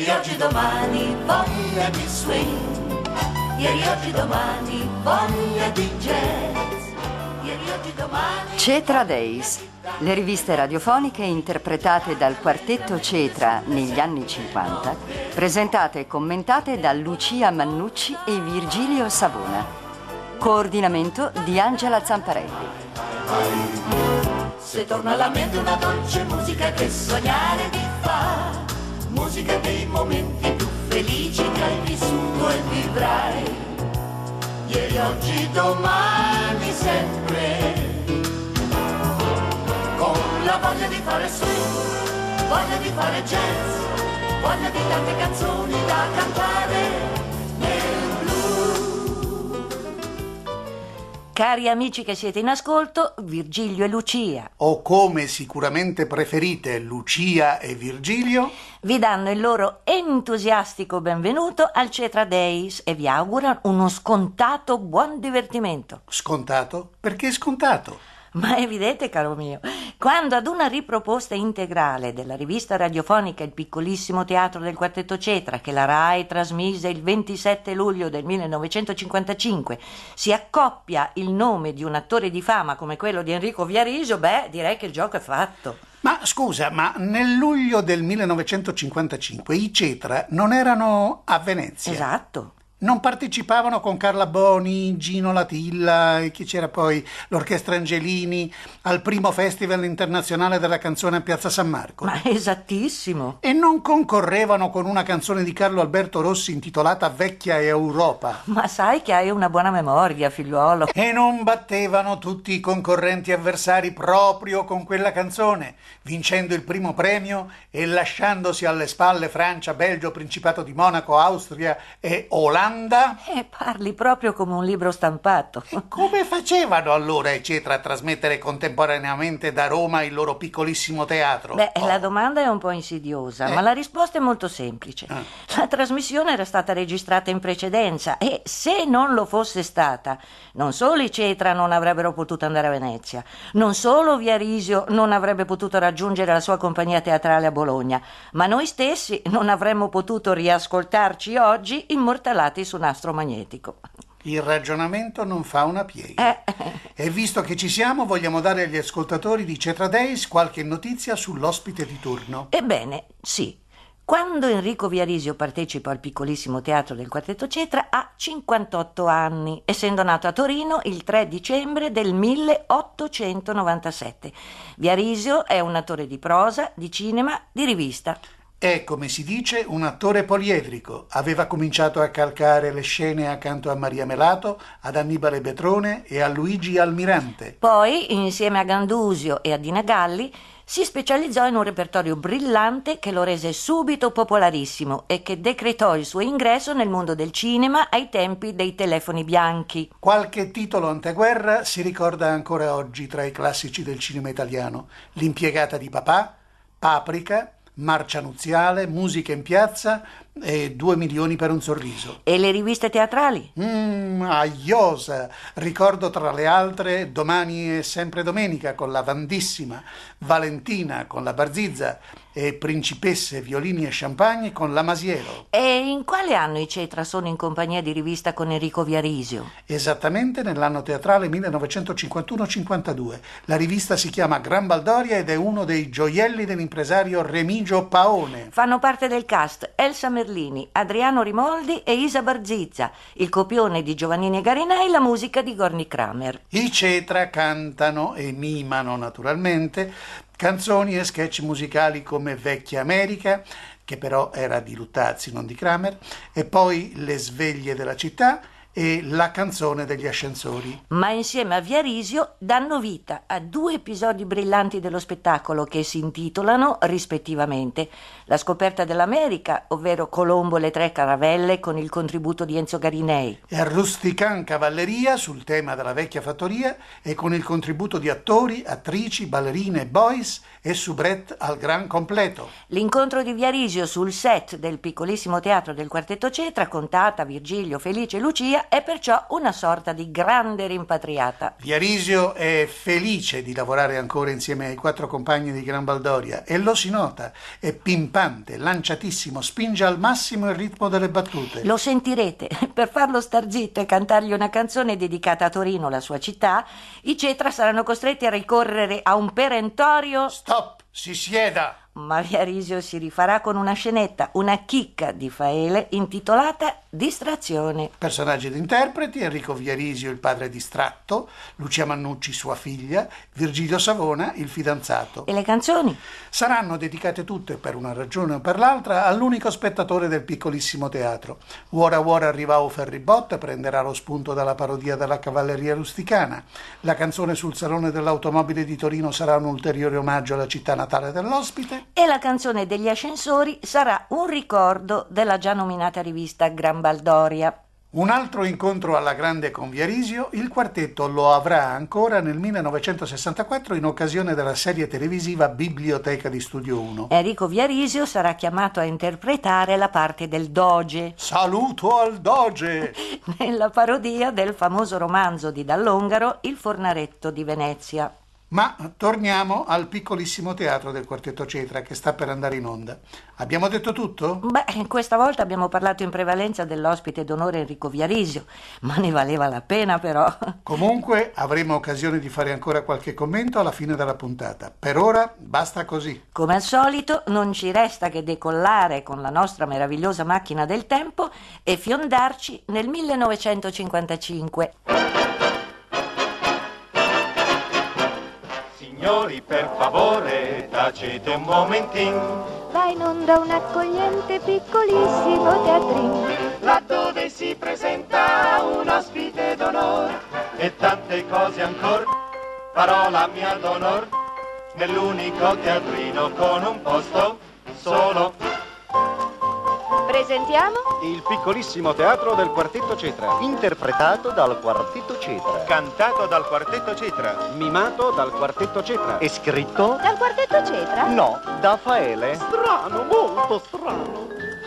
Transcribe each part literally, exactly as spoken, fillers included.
Ieri, oggi, domani, voglia di swing. Ieri, oggi, domani, voglia di jazz. Ieri, oggi, domani... Cetra Days, le riviste radiofoniche interpretate dal quartetto Cetra negli anni cinquanta, presentate e commentate da Lucia Mannucci e Virgilio Savona. Coordinamento di Angela Zamparelli. Se torna alla mente una dolce musica che sognare ti fa, musica dei momenti più felici che hai vissuto e vivrai. Ieri, oggi, domani, sempre. Con la voglia di fare swing, voglia di fare jazz, voglia di tante canzoni da cantare nel blu. Cari amici che siete in ascolto, Virgilio e Lucia, o come sicuramente preferite Lucia e Virgilio, vi danno il loro entusiastico benvenuto al Cetra Days e vi augurano uno scontato buon divertimento. Scontato? Perché scontato? Ma è evidente, caro mio, quando ad una riproposta integrale della rivista radiofonica Il piccolissimo teatro del quartetto Cetra, che la RAI trasmise il ventisette luglio del millenovecentocinquantacinque, si accoppia il nome di un attore di fama come quello di Enrico Viarisio, beh, direi che il gioco è fatto. Ma scusa, ma nel luglio del millenovecentocinquantacinque i Cetra non erano a Venezia? Esatto. Non partecipavano con Carla Boni, Gino Latilla e chi c'era poi, l'Orchestra Angelini, al primo Festival internazionale della canzone a Piazza San Marco? Ma esattissimo. E non concorrevano con una canzone di Carlo Alberto Rossi intitolata Vecchia Europa? Ma sai che hai una buona memoria, figliuolo. E non battevano tutti i concorrenti avversari proprio con quella canzone, vincendo il primo premio e lasciandosi alle spalle Francia, Belgio, Principato di Monaco, Austria e Olanda? Eh, parli proprio come un libro stampato. E come facevano allora i Cetra a trasmettere contemporaneamente da Roma il loro piccolissimo teatro? Beh, oh. la domanda è un po' insidiosa, eh. ma la risposta è molto semplice. Eh. La trasmissione era stata registrata in precedenza e se non lo fosse stata, non solo i Cetra non avrebbero potuto andare a Venezia, non solo Viarisio non avrebbe potuto raggiungere la sua compagnia teatrale a Bologna, ma noi stessi non avremmo potuto riascoltarci oggi immortalati su nastro magnetico. Il ragionamento non fa una piega. Eh. E visto che ci siamo, vogliamo dare agli ascoltatori di Cetra Days qualche notizia sull'ospite di turno. Ebbene, sì. Quando Enrico Viarisio partecipa al piccolissimo teatro del quartetto Cetra ha cinquantotto anni, essendo nato a Torino il tre dicembre del milleottocentonovantasette. Viarisio è un attore di prosa, di cinema, di rivista. È, come si dice, un attore poliedrico. Aveva cominciato a calcare le scene accanto a Maria Melato, ad Annibale Betrone e a Luigi Almirante. Poi, insieme a Gandusio e a Dina Galli, si specializzò in un repertorio brillante che lo rese subito popolarissimo e che decretò il suo ingresso nel mondo del cinema ai tempi dei telefoni bianchi. Qualche titolo anteguerra si ricorda ancora oggi tra i classici del cinema italiano. L'impiegata di papà, Paprika, Marcia nuziale, Musica in piazza e Due milioni per un sorriso. E le riviste teatrali? Mmm, aiosa! Ricordo tra le altre Domani è sempre domenica con la Vandissima, Valentina con la Barzizza e Principesse, violini e champagne con la Masiero. E in quale anno i Cetra sono in compagnia di rivista con Enrico Viarisio? Esattamente nell'anno teatrale millenovecentocinquantuno cinquantadue. La rivista si chiama Gran Baldoria ed è uno dei gioielli dell'impresario Remigio Paone. Fanno parte del cast Elsa Merlini, Adriano Rimoldi e Isa Barzizza, il copione di Giovannini e Garinei, la musica di Gorny Kramer. I Cetra cantano e mimano naturalmente canzoni e sketch musicali come Vecchia America, che però era di Luttazzi, non di Kramer, e poi Le sveglie della città e La canzone degli ascensori. Ma insieme a Viarisio danno vita a due episodi brillanti dello spettacolo che si intitolano rispettivamente La scoperta dell'America, ovvero Colombo e le tre caravelle con il contributo di Enzo Garinei, e Rustican Cavalleria sul tema della vecchia fattoria e con il contributo di attori, attrici, ballerine e boys e soubrette al gran completo. L'incontro di Viarisio sul set del piccolissimo teatro del quartetto Cetra con Tata, Virgilio, Felice e Lucia Baldoria è perciò una sorta di grande rimpatriata. Viarisio è felice di lavorare ancora insieme ai quattro compagni di Gran Baldoria e lo si nota, è pimpante, lanciatissimo, spinge al massimo il ritmo delle battute. Lo sentirete. Per farlo star zitto e cantargli una canzone dedicata a Torino, la sua città, i Cetra saranno costretti a ricorrere a un perentorio... Stop, si sieda! Ma Viarisio si rifarà con una scenetta, una chicca di Faele intitolata Distrazione. Personaggi ed interpreti: Enrico Viarisio, il padre distratto, Lucia Mannucci, sua figlia, Virgilio Savona, il fidanzato. E le canzoni? Saranno dedicate tutte, per una ragione o per l'altra, all'unico spettatore del piccolissimo teatro. Uora Uora arrivao Ferribot prenderà lo spunto dalla parodia della cavalleria rusticana. La canzone sul Salone dell'Automobile di Torino sarà un ulteriore omaggio alla città natale dell'ospite. E la canzone degli ascensori sarà un ricordo della già nominata rivista Gran Baldoria. Un altro incontro alla grande con Viarisio il quartetto lo avrà ancora nel millenovecentosessantaquattro in occasione della serie televisiva Biblioteca di Studio uno. Enrico Viarisio sarà chiamato a interpretare la parte del Doge. Saluto al Doge! Nella parodia del famoso romanzo di Dall'Ongaro, Il Fornaretto di Venezia. Ma torniamo al piccolissimo teatro del Quartetto Cetra che sta per andare in onda. Abbiamo detto tutto? Beh, questa volta abbiamo parlato in prevalenza dell'ospite d'onore Enrico Viarisio, ma ne valeva la pena però. Comunque avremo occasione di fare ancora qualche commento alla fine della puntata. Per ora basta così. Come al solito non ci resta che decollare con la nostra meravigliosa macchina del tempo e fiondarci nel millenovecentocinquantacinque. Signori, per favore, tacete un momentino. Va in onda un accogliente piccolissimo teatrino, Laddove si presenta un ospite d'onore e tante cose ancora. Parola mia d'onor, nell'unico teatrino con un posto solo. presentiamo Il piccolissimo teatro del Quartetto Cetra, interpretato dal Quartetto Cetra, Cantato dal Quartetto Cetra. mimato dal Quartetto Cetra E scritto? dal Quartetto Cetra. no, da Faele. Strano, molto strano.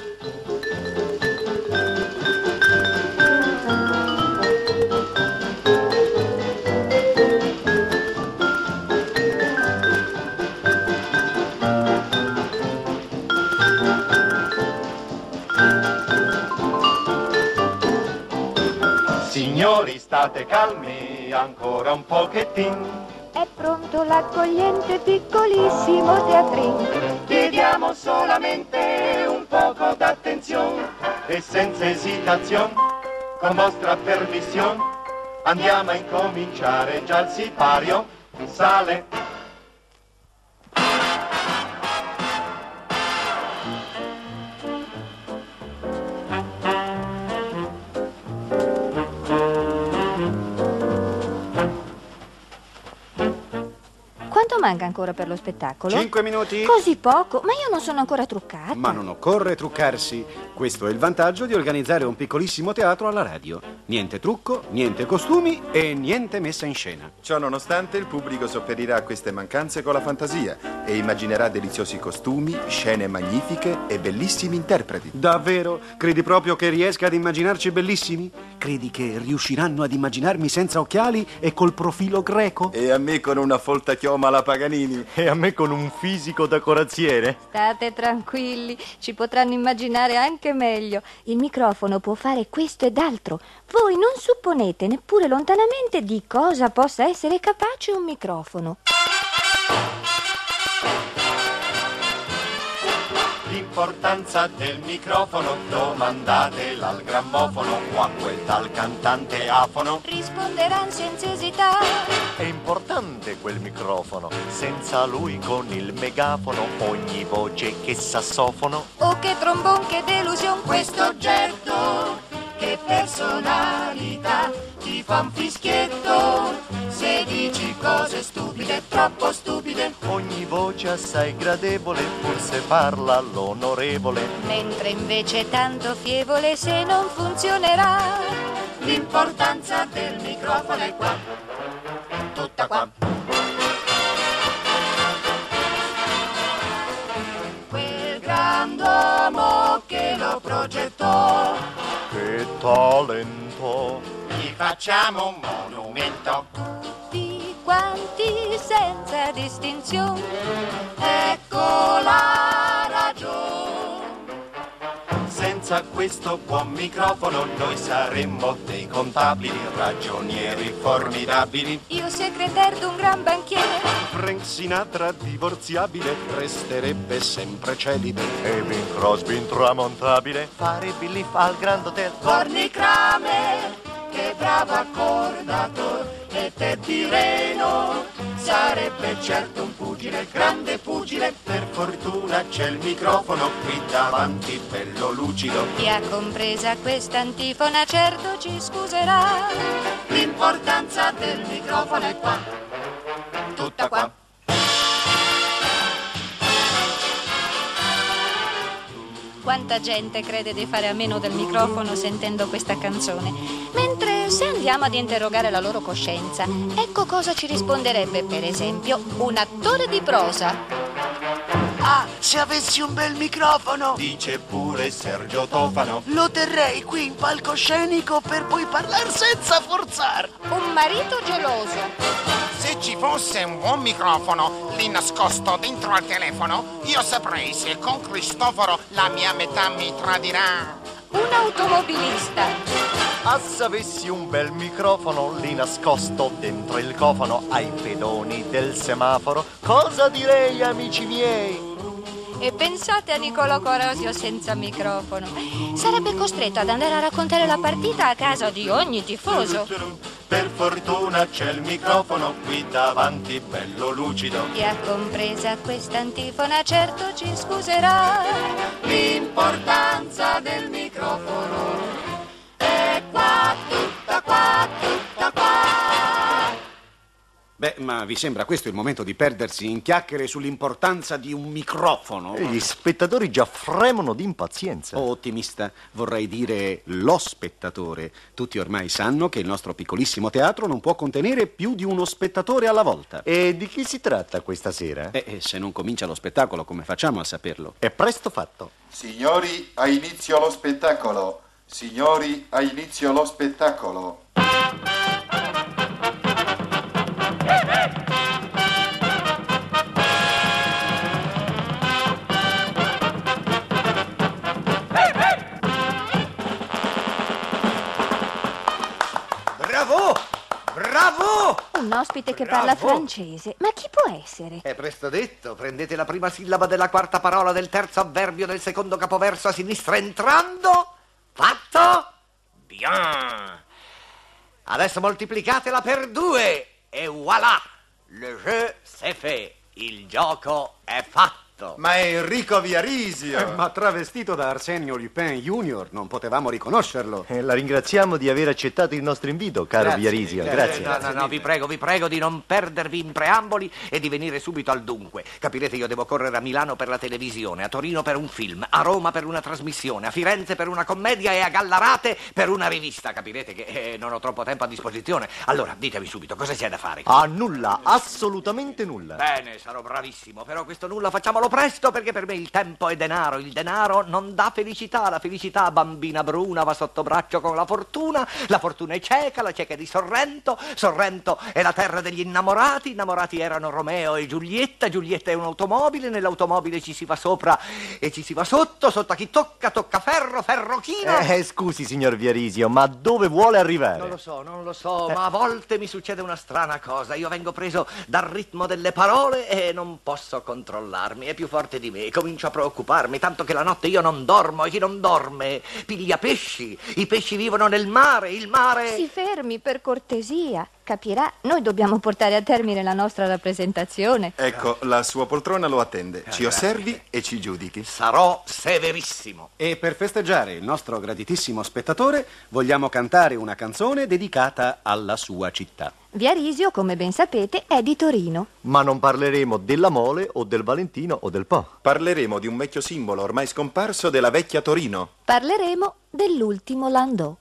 Signori, state calmi, ancora un pochettino. È pronto l'accogliente piccolissimo teatrino. Chiediamo solamente un poco d'attenzione e senza esitazione, con vostra permissione, andiamo a incominciare. Già il sipario sale. Quanto manca ancora per lo spettacolo? Cinque minuti? Così poco? Ma io non sono ancora truccata. Ma non occorre truccarsi. Questo è il vantaggio di organizzare un piccolissimo teatro alla radio. Niente trucco, niente costumi e niente messa in scena. Ciò nonostante, il pubblico sopperirà a queste mancanze con la fantasia e immaginerà deliziosi costumi, scene magnifiche e bellissimi interpreti. Davvero? Credi proprio che riesca ad immaginarci bellissimi? Credi che riusciranno ad immaginarmi senza occhiali e col profilo greco? E a me con una folta chioma alla Paganini. E a me con un fisico da corazziere. State tranquilli, ci potranno immaginare anche meglio. Il microfono può fare questo ed altro. Voi non supponete neppure lontanamente di cosa possa essere capace un microfono. L'importanza del microfono domandatela al grammofono o a quel tal cantante afono. Risponderanno senza esitare. È importante quel microfono. Senza lui con il megafono ogni voce che sassofono. Oh che trombon, che delusione. Questo oggetto, che personalità, ti fa un fischietto se dici cose stupide, troppo stupide. Ogni voce assai gradevole, forse parla l'onorevole. Mentre invece tanto fievole se non funzionerà. L'importanza del microfono è qua, tutta qua. Quel grand'uomo che lo questo progetto. Che talento! Gli facciamo un monumento. Tutti quanti senza distinzione. Ecco la ragione. Senza questo buon microfono noi saremmo dei contabili, ragionieri formidabili. Io segreter d'un gran banchiere. Frank Sinatra divorziabile resterebbe sempre celibe. E Bing Crosby intramontabile farebbe lì al Grand Hotel. Corny Kramer, che bravo accordatore. E Teddy Reno sarebbe certo un pugile, grande pugile. Per fortuna c'è il microfono qui davanti, bello lucido. Chi ha compresa questa antifona certo ci scuserà. L'importanza del microfono è qua, tutta qua. Quanta gente crede di fare a meno del microfono sentendo questa canzone. Mentre se andiamo ad interrogare la loro coscienza, ecco cosa ci risponderebbe, per esempio, un attore di prosa. Ah, se avessi un bel microfono, Dice pure Sergio Tofano. lo terrei qui in palcoscenico per poi parlare senza forzare. Un marito geloso. Se ci fosse un buon microfono lì nascosto dentro al telefono, io saprei se con Cristoforo la mia metà mi tradirà. Un automobilista. Ah, se avessi un bel microfono lì nascosto dentro il cofano ai pedoni del semaforo, cosa direi, amici miei? E pensate a Nicolò Corosio senza microfono. Sarebbe costretto ad andare a raccontare la partita a casa di ogni tifoso. Per fortuna c'è il microfono qui davanti, bello lucido. Chi ha compresa questa antifona certo ci scuserà. L'importanza del microfono è qua, tutta qua, tutta qua. Beh, ma vi sembra questo il momento di perdersi in chiacchiere sull'importanza di un microfono? E gli spettatori già fremono di impazienza. Oh, ottimista, vorrei dire lo spettatore. Tutti ormai sanno che il nostro piccolissimo teatro non può contenere più di uno spettatore alla volta. E di chi si tratta questa sera? E eh, se non comincia lo spettacolo, come facciamo a saperlo? È presto fatto. Signori, ha inizio lo spettacolo. Signori, ha inizio lo spettacolo. Bravo! Bravo! Un ospite che Bravo. parla francese. Ma chi può essere? È presto detto, prendete la prima sillaba della quarta parola del terzo avverbio del secondo capoverso a sinistra entrando. Fatto? Bien! Adesso moltiplicatela per due e voilà! Le jeu c'est fait. Il gioco è fatto. Ma è Enrico Viarisio! Eh, ma travestito da Arsenio Lupin Junior non potevamo riconoscerlo. Eh, la ringraziamo di aver accettato il nostro invito, caro Grazie, Viarisio. grazie. Grazie. No, no, no, vi prego, vi prego di non perdervi in preamboli e di venire subito al dunque. Capirete, io devo correre a Milano per la televisione, a Torino per un film, a Roma per una trasmissione, a Firenze per una commedia e a Gallarate per una rivista. Capirete che eh, non ho troppo tempo a disposizione. Allora, ditemi subito, cosa c'è da fare? Ah, nulla, assolutamente nulla. Bene, sarò bravissimo, però questo nulla facciamolo presto perché per me il tempo è denaro, il denaro non dà felicità, la felicità bambina bruna va sotto braccio con la fortuna, la fortuna è cieca, la cieca è di Sorrento, Sorrento è la terra degli innamorati, innamorati erano Romeo e Giulietta, Giulietta è un'automobile, nell'automobile ci si va sopra e ci si va sotto, sotto a chi tocca, tocca ferro, ferrochino. Eh, scusi, signor Viarisio, ma dove vuole arrivare? Non lo so, non lo so, ma a volte mi succede una strana cosa. Io vengo preso dal ritmo delle parole e non posso controllarmi. È più forte di me. Comincio a preoccuparmi, tanto che la notte io non dormo e chi non dorme piglia pesci. I pesci vivono nel mare, il mare... Si fermi, per cortesia. Capirà, noi dobbiamo portare a termine la nostra rappresentazione. Ecco, la sua poltrona lo attende. Ci grazie. osservi e ci giudichi. Sarò severissimo. E per festeggiare il nostro graditissimo spettatore vogliamo cantare una canzone dedicata alla sua città. Viarisio, come ben sapete, è di Torino. Ma non parleremo della Mole o del Valentino o del Po. Parleremo di un vecchio simbolo ormai scomparso della vecchia Torino. Parleremo dell'ultimo Landau.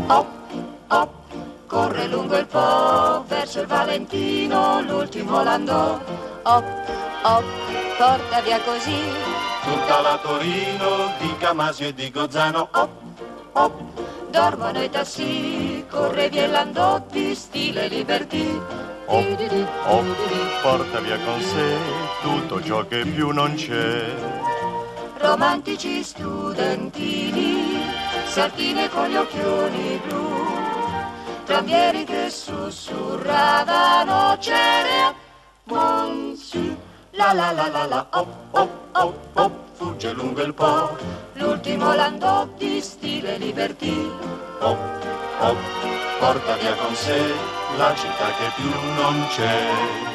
Op, op, corre lungo il Po verso il Valentino, l'ultimo landò. Op, op, porta via così tutta la Torino di Camasio e di Gozzano. Op, op, dormono i tassi, corre via il landò di stile Liberty. Op, op, porta via con sé tutto ciò che più non c'è. Romantici studentini, sartine con gli occhioni blu, tranvieri che sussurravano cerea, monsi, la la la la la, op, op, op, op, fugge lungo il Po, l'ultimo landò di stile Liberty. Op, op, porta via con sé la città che più non c'è.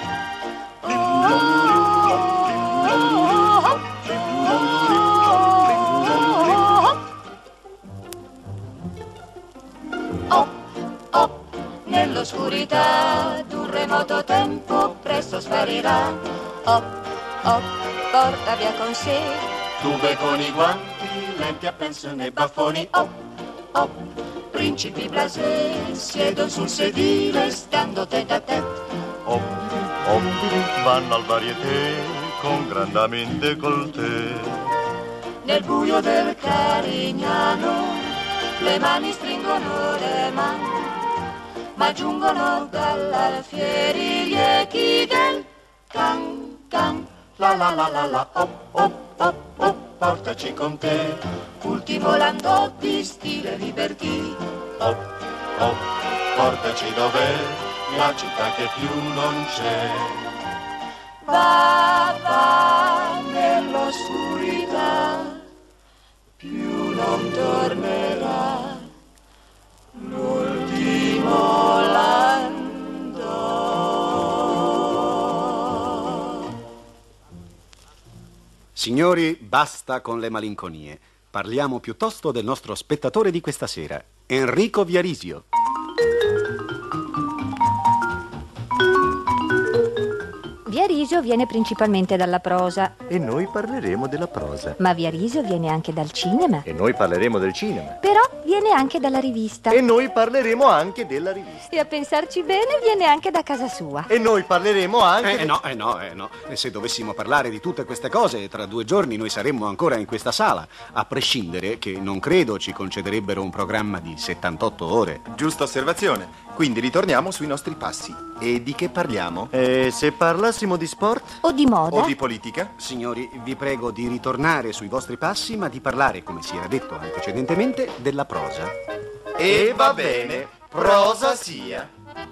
Op, op, nell'oscurità d'un remoto tempo presto sparirà. Op, op, porta via con sé Tube con i guanti, lenti a pensione e baffoni. Op, op, principi blasé siedono sul sedile stando tête a tête. Op, op, vanno al varieté con grandamente col tè. Nel buio del Carignano le mani stringono le mani, ma giungono dall'Alfieri gli echi del can can. La la la la la, op, op, op, op, portaci con te, ultimo landò di stile Liberty. Op, op, portaci dov'è la città che più non c'è. Va, va nell'oscurità, più non tornerà l'ultimo landò. Signori, basta con le malinconie. Parliamo piuttosto del nostro spettatore di questa sera, Enrico Viarisio. Viarisio viene principalmente dalla prosa. E noi parleremo della prosa. Ma Viarisio viene anche dal cinema. E noi parleremo del cinema. Però viene anche dalla rivista. E noi parleremo anche della rivista. E a pensarci bene viene anche da casa sua. E noi parleremo anche... Eh, de... no, eh no, eh no. E se dovessimo parlare di tutte queste cose, tra due giorni noi saremmo ancora in questa sala, a prescindere che non credo ci concederebbero un programma di settantotto ore. Giusta osservazione. Quindi ritorniamo sui nostri passi. E di che parliamo? E se parlassimo di sport? O di moda? O di politica? Signori, vi prego di ritornare sui vostri passi, ma di parlare, come si era detto antecedentemente, della prosa. E va bene, prosa sia.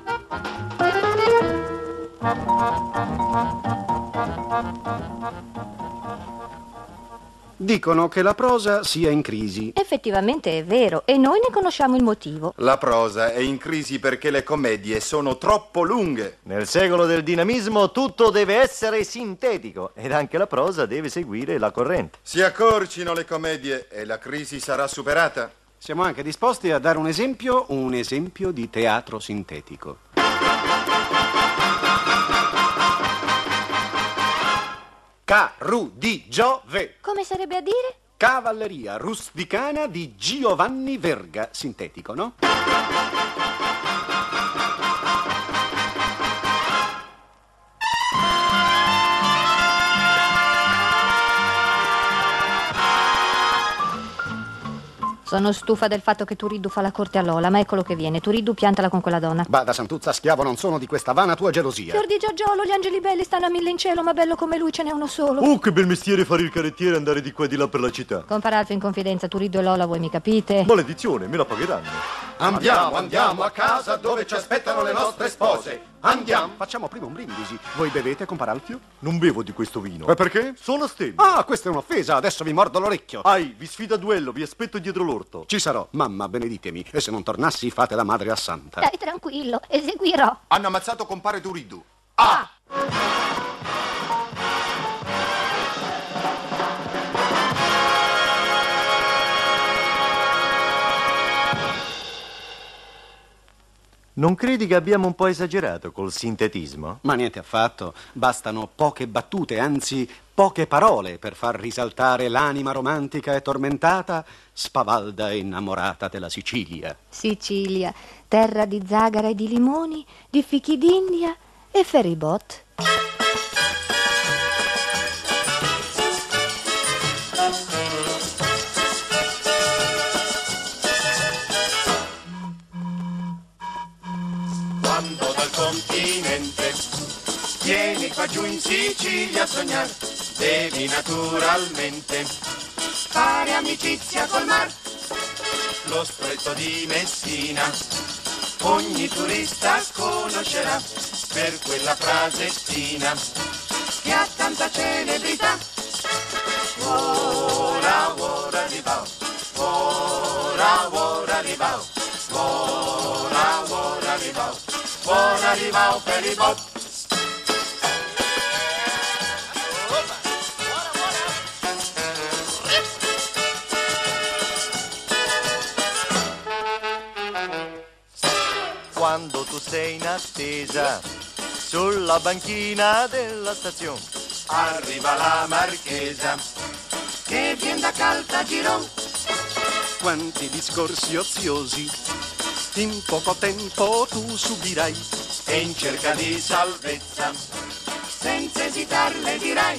Dicono che la prosa sia in crisi. Effettivamente è vero, e noi ne conosciamo il motivo. La prosa è in crisi perché le commedie sono troppo lunghe. Nel secolo del dinamismo tutto deve essere sintetico ed anche la prosa deve seguire la corrente. Si accorcino le commedie e la crisi sarà superata. Siamo anche disposti a dare un esempio, un esempio di teatro sintetico. Caru di Giove. Come sarebbe a dire? Cavalleria rusticana di Giovanni Verga. Sintetico, no? Sono stufa del fatto che Turiddu fa la corte a Lola, ma eccolo che viene. Turiddu, piantala con quella donna. Bada Santuzza, schiavo non sono di questa vana tua gelosia. Fior di Giorgiolo, gli angeli belli stanno a mille in cielo, ma bello come lui ce n'è uno solo. Oh, che bel mestiere fare il carrettiere e andare di qua e di là per la città. Compar Alfio in confidenza, Turiddu e Lola, voi mi capite? Maledizione, me la pagheranno. Andiamo, andiamo a casa dove ci aspettano le nostre spose. Andiamo. Facciamo prima un brindisi. Voi bevete, compar Alfio? Non bevo di questo vino. E perché? Sono stemmi. Ah, questa è un'offesa, adesso vi mordo l'orecchio. Ai, vi sfida a duello, vi aspetto dietro l'orto. Ci sarò, mamma, beneditemi. E se non tornassi, fate la madre a santa. Dai, tranquillo, eseguirò. Hanno ammazzato compare Turiddu. Ah! Non credi che abbiamo un po' esagerato col sintetismo? Ma niente affatto. Bastano poche battute, anzi poche parole per far risaltare l'anima romantica e tormentata, spavalda e innamorata della Sicilia. Sicilia, terra di zagara e di limoni, di fichi d'India e feribot. Quando dal continente vieni qua giù in Sicilia a sognare, devi naturalmente fare amicizia col mar. Lo stretto di Messina ogni turista conoscerà per quella frasettina che ha tanta celebrità. Ora, ora di bao, ora, ora di bao, ora, ora di bao, ora di bao per i bot. Quando tu sei in attesa sulla banchina della stazione, arriva la marchesa che vien da Caltagirone. Quanti discorsi oziosi in poco tempo tu subirai, e in cerca di salvezza senza esitar le dirai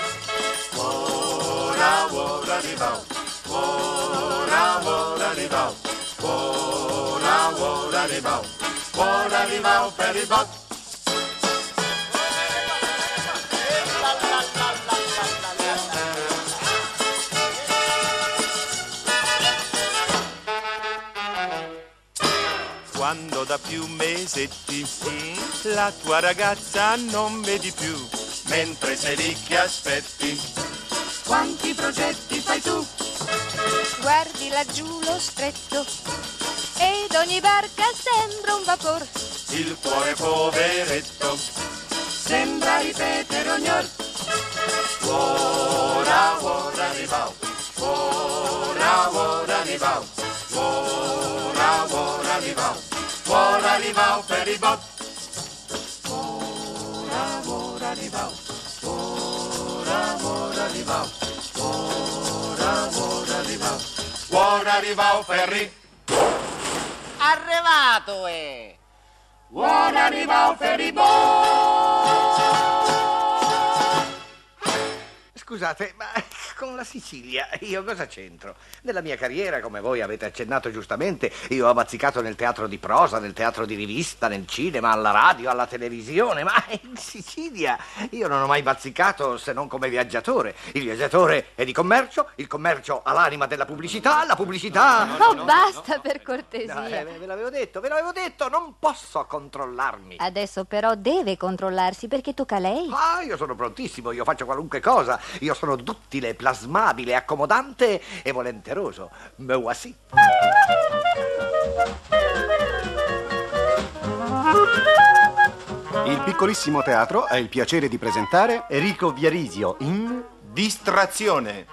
ora, ora di bao, ora, ora di bao, ora, ora di bao, ora di bao per i bot. Quando da più mesetti la tua ragazza non vedi più, mentre sei lì che aspetti, quanti progetti fai tu? Guardi laggiù lo stretto ed ogni barca sembra un vapor. Il cuore poveretto sembra ripetere ogni or. Ora, ora di bao, ora, ora di bao, ora, ora di bao, ora di bao per i bot. Ora, ora di bao, ora, ora di bao, ora, ora di bao, ora di bao per i. Arrivato, eh! Ora di bao per i bot. Scusate, ma con la Sicilia io cosa c'entro? Nella mia carriera, come voi avete accennato giustamente, io ho bazzicato nel teatro di prosa, nel teatro di rivista, nel cinema, alla radio, alla televisione, ma in Sicilia io non ho mai bazzicato se non come viaggiatore. Il viaggiatore è di commercio, il commercio ha l'anima della pubblicità, la pubblicità... No, no, oh, no, basta, no, per cortesia. No, eh, ve l'avevo detto, ve l'avevo detto, non posso controllarmi. Adesso però deve controllarsi perché tocca a lei. Ah, io sono prontissimo, io faccio qualunque cosa. Io sono duttile, plasmabile, accomodante e volenteroso. Me voici. Il piccolissimo teatro ha il piacere di presentare Enrico Viarisio in Distrazione.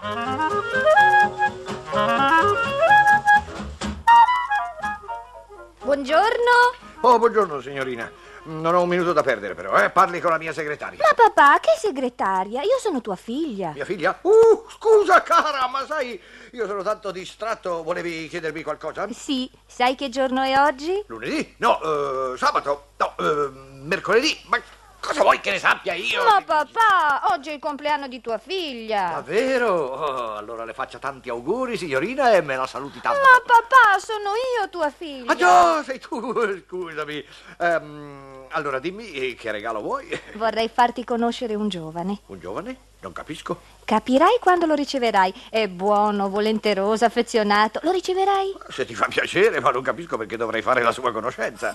Buongiorno. Oh, buongiorno signorina. Non ho un minuto da perdere però, eh? Parli con la mia segretaria. Ma papà, che segretaria? Io sono tua figlia. Mia figlia? Uh, scusa cara, ma sai, io sono tanto distratto, volevi chiedermi qualcosa? Sì, sai che giorno è oggi? Lunedì? No, eh, sabato? No, eh, mercoledì? Ma cosa vuoi che ne sappia io? Ma papà, oggi è il compleanno di tua figlia. Davvero? Oh, allora le faccia tanti auguri signorina e me la saluti tanto. Ma papà, sono io tua figlia. Ah già, sei tu, scusami. Um, allora dimmi che regalo vuoi? Vorrei farti conoscere un giovane. Un giovane? Non capisco. Capirai quando lo riceverai. È buono, volenteroso, affezionato. Lo riceverai? Se ti fa piacere, ma non capisco perché dovrei fare la sua conoscenza.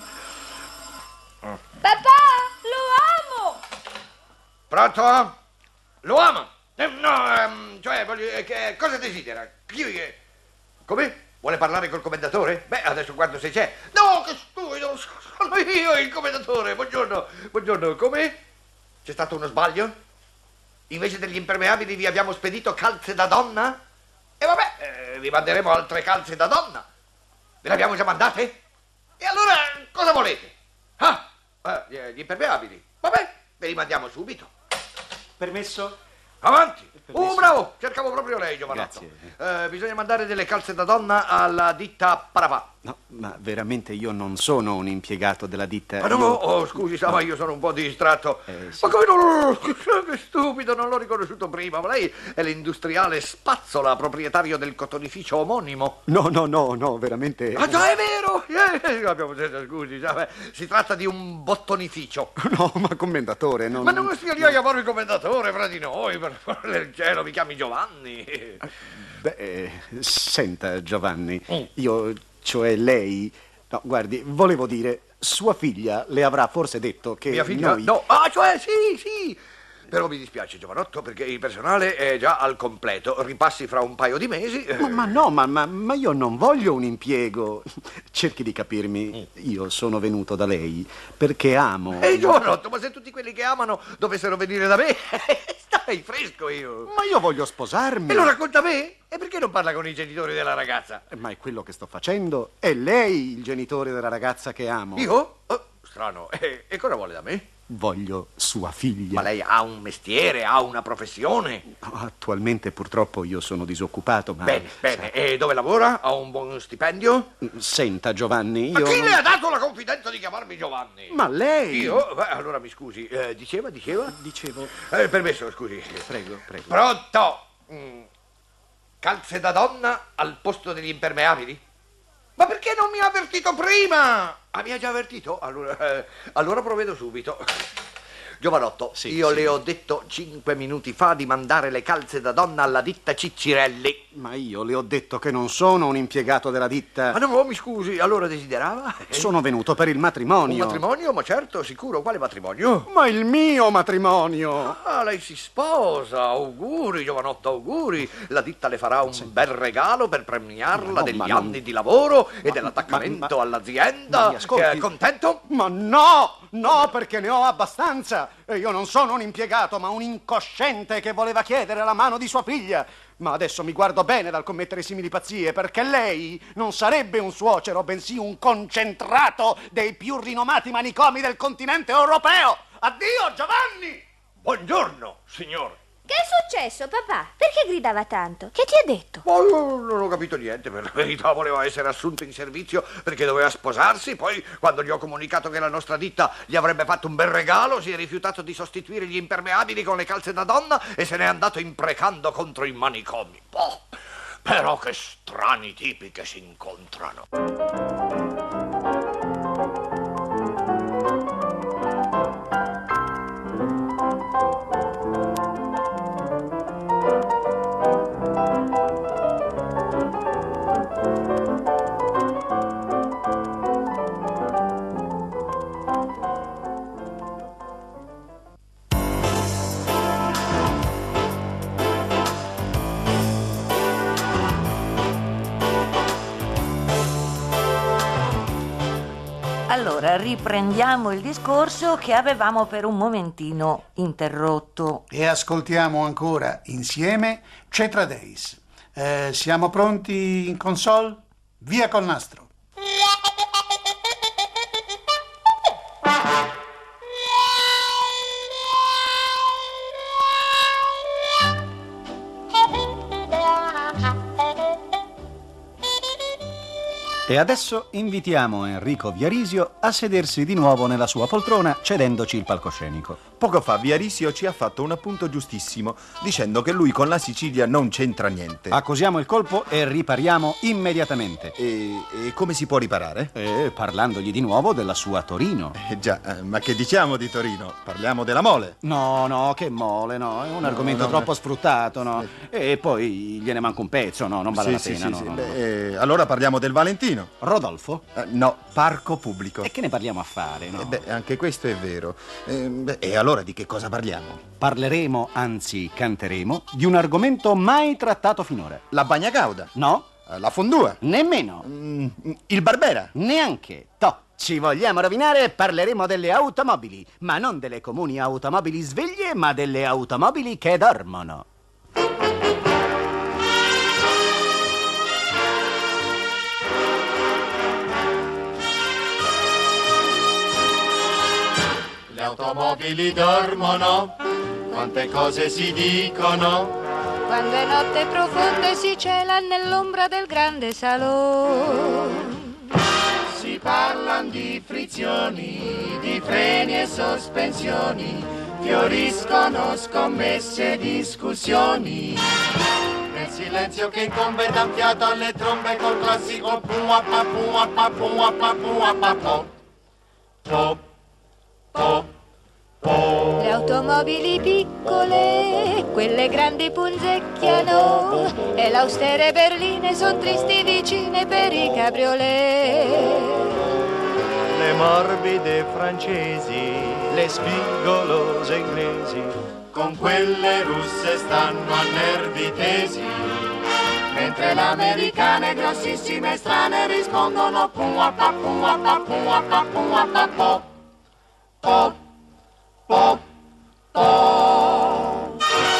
Papà, lo amo! Pronto? Lo ama? Eh, no, ehm, cioè, voglio, eh, che, cosa desidera? Chi, eh, come? Vuole parlare col commendatore? Beh, adesso guardo se c'è. No, che stupido, sono io il commendatore. Buongiorno, buongiorno, come? C'è stato uno sbaglio? Invece degli impermeabili vi abbiamo spedito calze da donna? E vabbè, eh, vi manderemo altre calze da donna. Ve le abbiamo già mandate? E allora cosa volete? Ah, eh, gli impermeabili. Vabbè, ve li mandiamo subito. Permesso? Avanti. Permesso. Oh, bravo, cercavo proprio lei, giovanotto. Eh, bisogna mandare delle calze da donna alla ditta Paravà. No, ma veramente io non sono un impiegato della ditta. Ma no, io... oh, scusi, sa, ma io sono un po' distratto. Eh, sì. Ma come non... Che stupido, non l'ho riconosciuto prima. Ma lei è l'industriale Spazzola, proprietario del cotonificio omonimo. No, no, no, no, veramente... Ah, già, è vero! Eh, abbiamo detto, scusi, già, beh, si tratta di un bottonificio. No, ma commendatore, non... Ma non stia lì a chiamarmi commendatore fra di noi, per favore del cielo, mi chiami Giovanni. Beh, eh, senta, Giovanni, Mm. io, cioè lei... No, guardi, volevo dire, sua figlia le avrà forse detto che Mia figlia? noi... No, ah, cioè, sì, sì. Però mi dispiace, giovanotto, perché il personale è già al completo. Ripassi fra un paio di mesi. Ma, ma no, ma, ma, ma io non voglio un impiego. Cerchi di capirmi. Io sono venuto da lei perché amo... Ehi, giovanotto, ma se tutti quelli che amano dovessero venire da me, stai fresco io. Ma io voglio sposarmi. E lo racconta a me? E perché non parla con i genitori della ragazza? Ma è quello che sto facendo. È lei il genitore della ragazza che amo. Io? Oh, strano. E, e cosa vuole da me? Voglio sua figlia. Ma lei ha un mestiere, ha una professione? Attualmente purtroppo io sono disoccupato, ma... Bene, bene. E dove lavora? Ha un buon stipendio? Senta, Giovanni, Ma io... chi non- le ha dato la confidenza di chiamarmi Giovanni? Ma lei... Io? Beh, allora mi scusi. Eh, diceva, diceva? Dicevo... Eh, permesso, scusi. Prego, prego. Pronto? Mm. Calze da donna al posto degli impermeabili? Ma perché non mi ha avvertito prima? Ah, mi ha già avvertito? Allora, eh, allora provvedo subito. Giovanotto, Sì, io sì. le ho detto cinque minuti fa di mandare le calze da donna alla ditta Ciccirelli. Ma io le ho detto che non sono un impiegato della ditta. Ma no, mi scusi, allora desiderava? Sono venuto per il Un matrimonio. matrimonio? Ma certo, sicuro. Quale matrimonio? Ma il mio matrimonio! Ah, lei si sposa. Auguri, giovanotto, auguri. La ditta le farà un bel regalo per premiarla Ma no, degli ma anni non- di lavoro e Ma- dell'attaccamento ma- ma- all'azienda. ma mi ascolti. È contento? Ma no! No, perché ne ho abbastanza! E io non sono un impiegato, ma un incosciente che voleva chiedere la mano di sua figlia. Ma adesso mi guardo bene dal commettere simili pazzie, perché lei non sarebbe un suocero, bensì un concentrato dei più rinomati manicomi del continente europeo! Addio, Giovanni! Buongiorno, signore. Che è successo, papà? Perché gridava tanto? Che ti ha detto? Ma io non ho capito niente, per la verità voleva essere assunto in servizio perché doveva sposarsi, poi quando gli ho comunicato che la nostra ditta gli avrebbe fatto un bel regalo si è rifiutato di sostituire gli impermeabili con le calze da donna e se n'è andato imprecando contro i manicomi. Boh, però che strani tipi che si incontrano. Allora, riprendiamo il discorso che avevamo per un momentino interrotto. E ascoltiamo ancora insieme Cetra Days. Eh, siamo pronti in console? Via col nastro. E adesso invitiamo Enrico Viarisio a sedersi di nuovo nella sua poltrona, cedendoci il palcoscenico. Poco fa Viarisio ci ha fatto un appunto giustissimo, dicendo che lui con la Sicilia non c'entra niente. Accusiamo il colpo e ripariamo immediatamente. E, e come si può riparare? E parlandogli di nuovo della sua Torino. Eh già, eh, ma che diciamo di Torino? Parliamo della mole. No, no, che mole, no, è un No, argomento no, troppo no. sfruttato, no. E poi gliene manca un pezzo, no, non vale Sì, la sì, pena, sì, no, sì. no, no. Beh, eh, allora parliamo del Valentino. Rodolfo? Eh, no, parco pubblico. E che ne parliamo a fare, no? Eh beh, anche questo è vero. Eh, beh, e allora di che cosa parliamo? Parleremo, anzi canteremo, di un argomento mai trattato finora. La bagna cauda. No? Eh, La fondua. Nemmeno. Mm, il Barbera. Neanche. Toh. Ci vogliamo rovinare? Parleremo delle automobili, ma non delle comuni automobili sveglie, ma delle automobili che dormono. automobili dormono, quante cose si dicono. Quando è notte profonda e si cela nell'ombra del grande salone. Si parlan di frizioni, di freni e sospensioni, fioriscono scommesse e discussioni. Nel silenzio che incombe da fiato alle trombe col classico pua pa pua pa pua pa pua pa po. Po, po, po. Le automobili piccole, quelle grandi punzecchiano, e le austere berline son tristi vicine per i cabriolet. Le morbide francesi, le spigolose inglesi, con quelle russe stanno a nervi tesi, mentre le americane grossissime e strane rispondono pua pa pua pa pua pa pua pa po, po, po, po.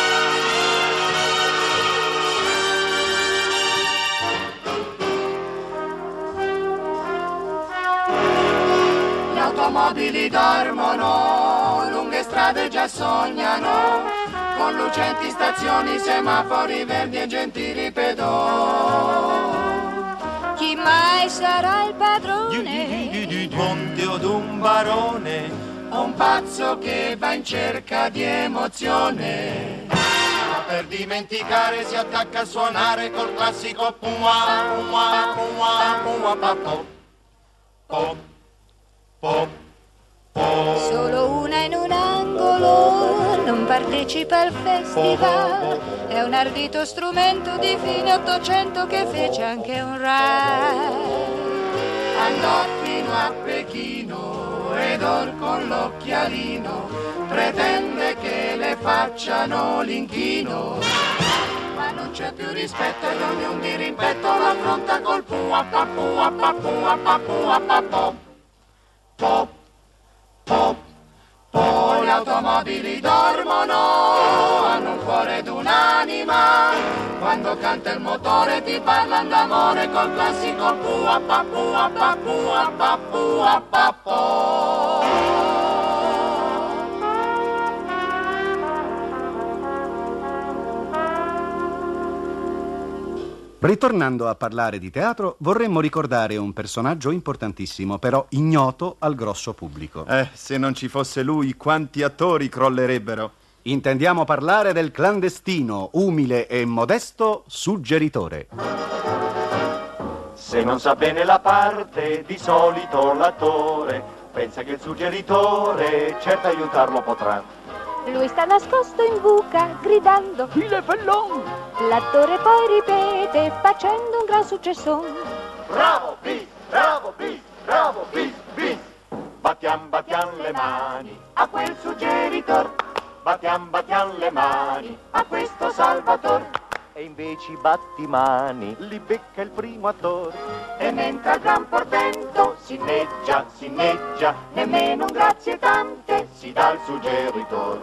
Le automobili dormono, lunghe strade già sognano, con lucenti stazioni, semafori verdi e gentili pedoni. Chi mai sarà il padrone? Un conte o d'un barone, un pazzo che va in cerca di emozione. Ma per dimenticare si attacca a suonare col classico pua, pua, pua, pua, pa, po, po, po, po. Solo una in un angolo non partecipa al festival, è un ardito strumento di fine Ottocento che fece anche un ride. Andò fino a Pechino ed or con l'occhialino pretende che le facciano l'inchino. Ma non c'è più rispetto ed ognuno di rimpetto l'affronta col pua pa pua pa pua pa pua pa po, po, po, po. Le automobili dormono, hanno un cuore ed un'anima, quando canta il motore ti parlano d'amore col classico pua pa pua pa pua pa pua pa po. Ritornando a parlare di teatro, vorremmo ricordare un personaggio importantissimo, però ignoto al grosso pubblico. Eh, se non ci fosse lui, quanti attori crollerebbero? Intendiamo parlare del clandestino, umile e modesto suggeritore. Se non sa bene la parte, di solito l'attore pensa che il suggeritore certo aiutarlo potrà. Lui sta nascosto in buca, gridando Il è fellon! L'attore poi ripete, facendo un gran successo. Bravo bis, bravo bis, bravo bis, bis. Battiam, battiam le mani a quel suggeritor. Battiam, battiam le mani a questo Salvator. e invece i battimani li becca il primo attore. E mentre al gran portento si inneggia, si inneggia, nemmeno un grazie tante si dà il suggeritor.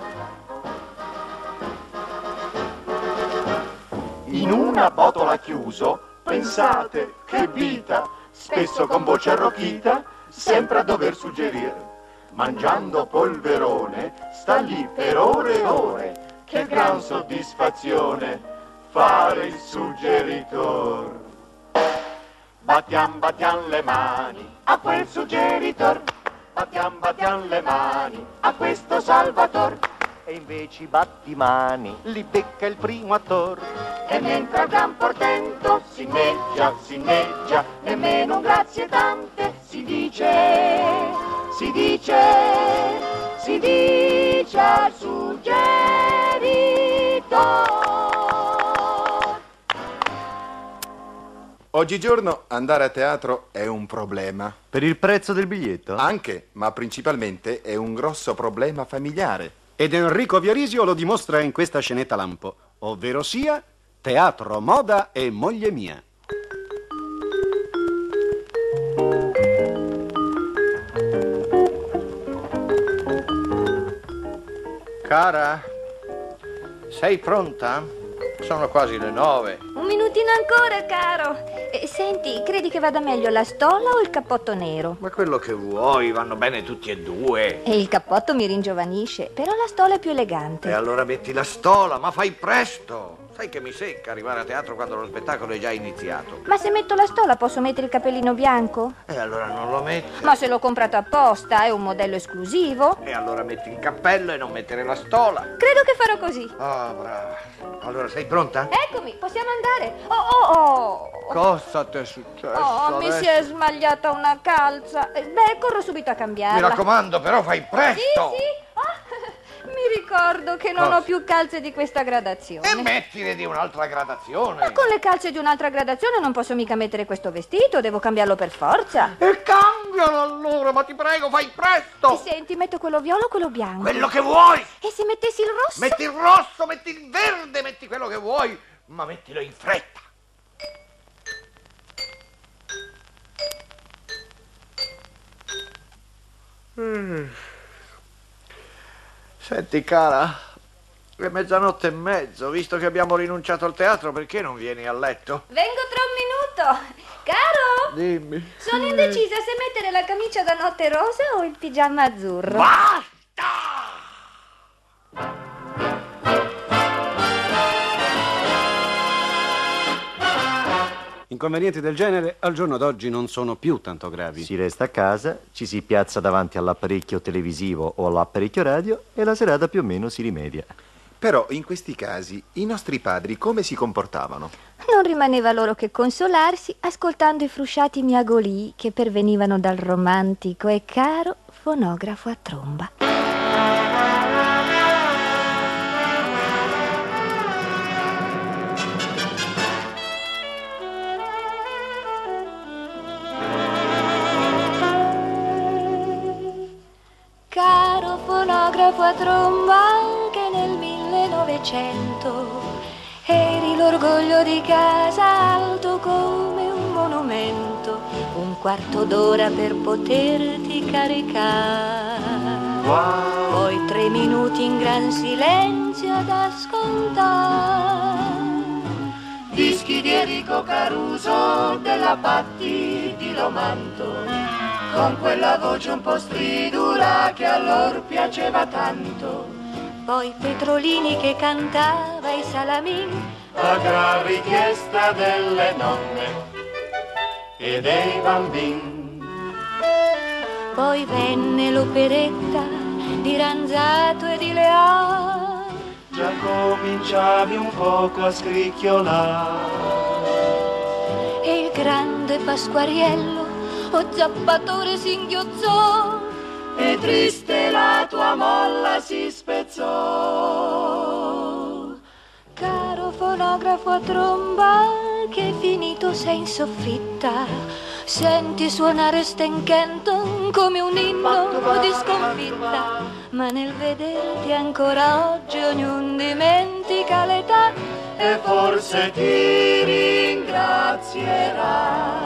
In una botola chiuso, pensate che vita, spesso con voce arrochita, sempre a dover suggerire. Mangiando polverone, sta lì per ore e ore, che gran soddisfazione fare il suggeritor. Battiam, battiam le mani a quel suggeritor, battiam, battiam le mani a questo Salvator. E invece i battimani li becca il primo attore. E mentre al gran portento si inneggia, si inneggia, nemmeno un grazie tante si dice, si dice, si dice al suggeritor. Oggigiorno andare a teatro è un problema. Per il prezzo del biglietto? Anche, ma principalmente è un grosso problema familiare. Ed Enrico Viarisio lo dimostra in questa scenetta lampo, ovvero sia Teatro, Moda e Moglie Mia. Cara, sei pronta? Sono quasi le nove. Un minutino ancora, caro. Eh, senti, credi che vada meglio la stola o il cappotto nero? Ma quello che vuoi, vanno bene tutti e due. E il cappotto mi ringiovanisce, però la stola è più elegante. E allora metti la stola, ma fai presto. Sai che mi secca arrivare a teatro quando lo spettacolo è già iniziato. Ma se metto la stola posso mettere il capellino bianco? E allora non lo metti. Ma se l'ho comprato apposta, è un modello esclusivo. E allora metti il cappello e non mettere la stola. Credo che farò così. Ah, brava. Allora, sei pronta? Eccomi, possiamo andare. Oh, oh, oh. Cosa ti è successo? Oh, mi si è smagliata una calza. Eh, Beh, corro subito a cambiarla. Mi raccomando, però fai presto. Sì, sì. Oh, mi ricordo che non Cosa? ho più calze di questa gradazione. E mettine di un'altra gradazione. Ma con le calze di un'altra gradazione non posso mica mettere questo vestito, devo cambiarlo per forza. E cambialo allora, ma ti prego, fai presto. Senti, metto quello viola o quello bianco? Quello che vuoi. E se mettessi il rosso? Metti il rosso, metti il verde, metti quello che vuoi, ma mettilo in fretta. Mm. Senti, cara, è mezzanotte e mezzo, visto che abbiamo rinunciato al teatro, perché non vieni a letto? Vengo tra un minuto. Caro? Dimmi. Sono indecisa se mettere la camicia da notte rosa o il pigiama azzurro. Basta! Inconvenienti del genere al giorno d'oggi non sono più tanto gravi. Si resta a casa, ci si piazza davanti all'apparecchio televisivo o all'apparecchio radio e la serata più o meno si rimedia. Però in questi casi i nostri padri come si comportavano? Non rimaneva loro che consolarsi ascoltando i frusciati miagolii che pervenivano dal romantico e caro fonografo a tromba. Caro fonografo a tromba che nel millenovecento eri l'orgoglio di casa, alto come un monumento, un quarto d'ora per poterti caricare, wow. Poi tre minuti in gran silenzio ad ascoltare. Dischi di Enrico Caruso, della Patti di Lomanto, con quella voce un po' stridula che a loro piaceva tanto. Poi Petrolini che cantava i Salamin a gran richiesta delle nonne e dei bambini. Poi venne l'operetta di Ranzato e di Leà. Già cominciavi un poco a scricchiolare. E il grande Pasquariello, o zappatore, singhiozzò. E triste la tua molla si spezzò. Caro fonografo a tromba che finito sei in soffitta, senti suonare Stan Kenton come un inno di sconfitta, ma nel vederti ancora oggi ognuno dimentica l'età e forse ti ringrazierà.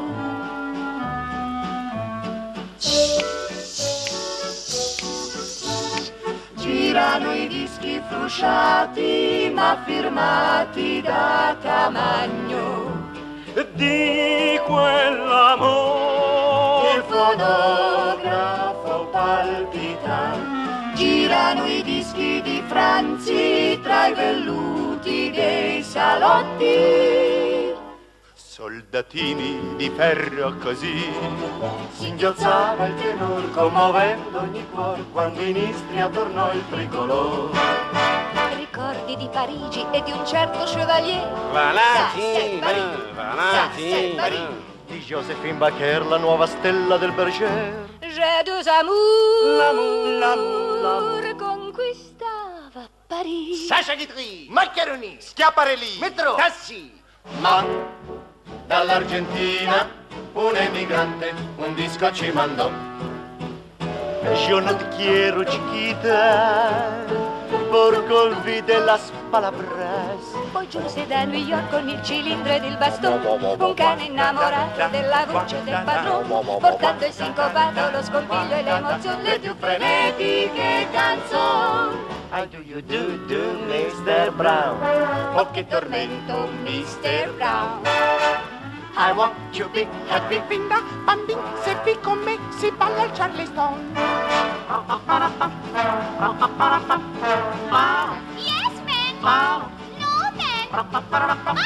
Girano i dischi frusciati ma firmati da Tamagno di quell'amore. Il fonografo palpita. Girano i dischi di Franzi tra i velluti dei salotti. Soldatini di ferro così singhiozzava il tenor commuovendo ogni cuore quando in Istria tornò il tricolor. Ricordi di Parigi e di un certo chevalier Valentino, Valentino di Josephine Baker, la nuova stella del Berger. J'ai deux amours, l'amour, l'amour, l'amour conquistava Parigi. Sasha Guitry, Maccheroni, Schiaparelli, Metro, Tassi. Ma dall'Argentina un emigrante un disco ci mandò. Yo no te quiero chiquita, por colvide las palabras. Poi giunse da New York con il cilindro ed il bastone, un cane innamorato della voce del padrone, portando il sincopato, lo scompiglio e l'emozione, le più frenetiche canzoni. How do you do, do, mister Brown? Oh che tormento, mister Brown. I want to be happy. Fin da bambini, se qui con me si balla il Charleston. Yes, man. No, man.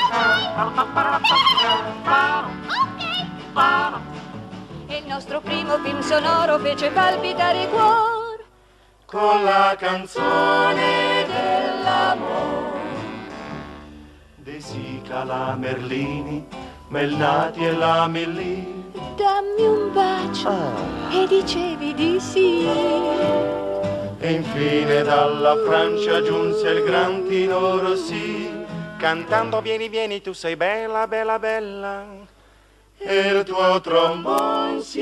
Ok. E il nostro primo film sonoro fece palpitare il cuore con la canzone dell'amore. De Sica la Merlini, Melnati e la Millini. Dammi un bacio e dicevi di sì. E infine dalla Francia giunse il gran Tino Rossi, cantando vieni vieni tu sei bella bella bella, e il tuo trombone si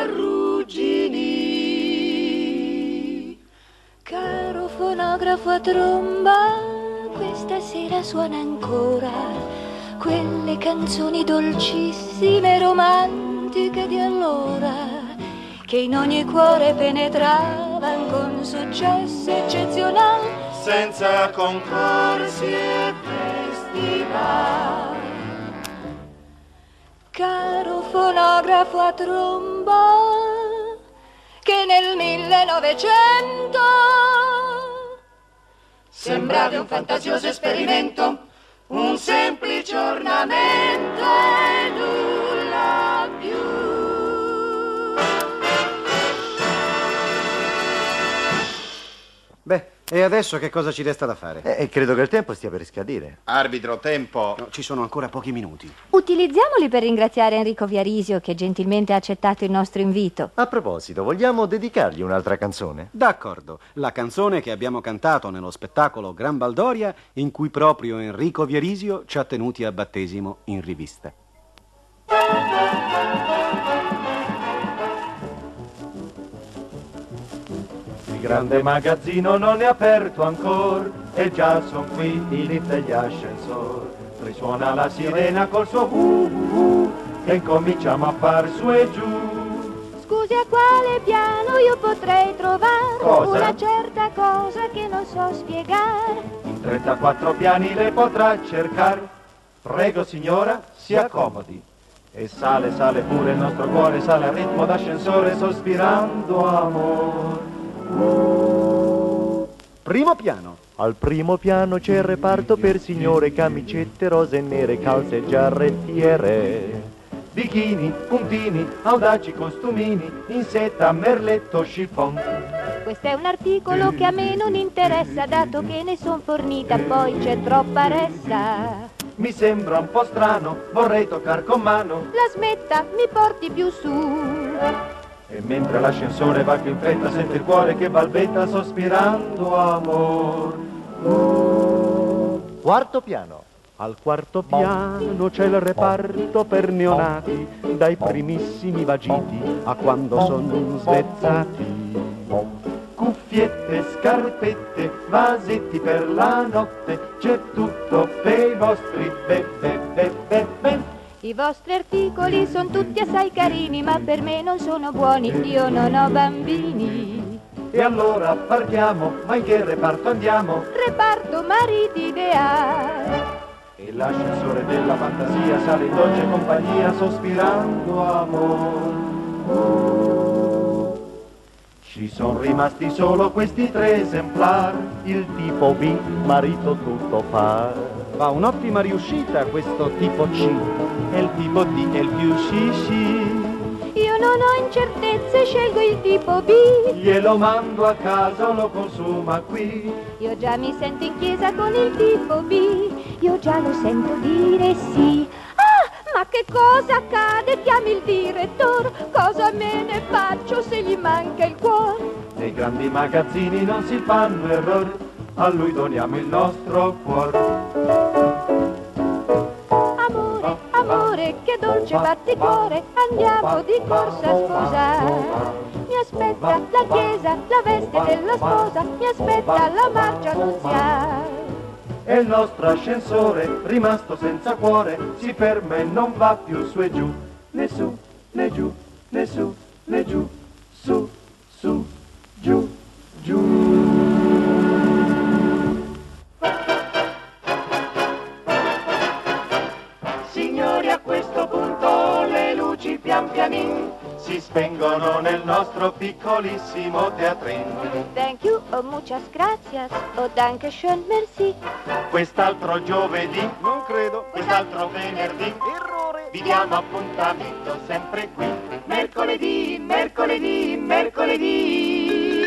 arrugginì. Caro fonografo a tromba, questa sera suona ancora quelle canzoni dolcissime e romantiche di allora, che in ogni cuore penetravan con successo eccezionale, senza concorsi e festival. Caro fonografo a tromba, che nel millenovecento sembravi un fantasioso esperimento, un semplice ornamento e nulla più. Beh, e adesso che cosa ci resta da fare? Eh, credo che il tempo stia per scadere. Arbitro, tempo. No, ci sono ancora pochi minuti. Utilizziamoli per ringraziare Enrico Viarisio, che gentilmente ha accettato il nostro invito. A proposito, vogliamo dedicargli un'altra canzone? D'accordo, la canzone che abbiamo cantato nello spettacolo Gran Baldoria, in cui proprio Enrico Viarisio ci ha tenuti a battesimo in rivista. Il grande magazzino non è aperto ancora e già son qui i lift degli ascensori. Risuona la sirena col suo uh, uh, uh, e incominciamo a far su e giù. Scusi, a quale piano io potrei trovare Cosa? una certa cosa che non so spiegare? In trentaquattro piani le potrà cercare. Prego signora, si accomodi. E sale, sale pure il nostro cuore, sale al ritmo d'ascensore sospirando amor. Primo piano. Al primo piano c'è il reparto per signore, camicette rose nere, calze giarrettiere. Bikini, puntini, audaci costumini, in seta, merletto, chiffon. Questo è un articolo che a me non interessa, dato che ne son fornita, poi c'è troppa ressa. Mi sembra un po' strano, vorrei toccar con mano. La smetta, mi porti più su. E mentre l'ascensore va più in fretta, sente il cuore che balbetta sospirando amor. Quarto piano. Al quarto piano c'è il reparto per neonati, dai primissimi vagiti a quando sono svezzati. Cuffiette, scarpette, vasetti per la notte, c'è tutto per i vostri bebè, bebè, bebè. I vostri articoli sono tutti assai carini, ma per me non sono buoni, io non ho bambini. E allora partiamo, ma in che reparto andiamo? Reparto mariti ideali. E l'ascensore della fantasia sale in dolce compagnia sospirando amor. Ci sono rimasti solo questi tre esemplari, Il tipo B, marito tutto fa. Fa un'ottima riuscita questo tipo C. e il tipo D è il più sci. Io non ho incertezze, scelgo il tipo B. Glielo mando a casa, lo consuma qui. Io già mi sento in chiesa con il tipo B. Io già lo sento dire sì. Ah, ma che cosa accade? Chiami il direttore. Cosa me ne faccio se gli manca il cuore? Nei grandi magazzini non si fanno errori, a lui doniamo il nostro cuore. Amore, amore, che dolce batticuore, andiamo di corsa a sposare. Mi aspetta la chiesa, la veste della sposa, mi aspetta la marcia nuziale. E il nostro ascensore, rimasto senza cuore, si ferma e non va più su e giù, né su, né giù, né su, né giù, su, su, giù, giù. Signori, a questo punto lustrin si spengono nel nostro piccolissimo teatrin. Thank you, oh muchas gracias, oh danke schön, merci. Quest'altro giovedì, non credo, quest'altro venerdì, errore, vi diamo appuntamento sempre qui. Mercoledì, mercoledì, mercoledì.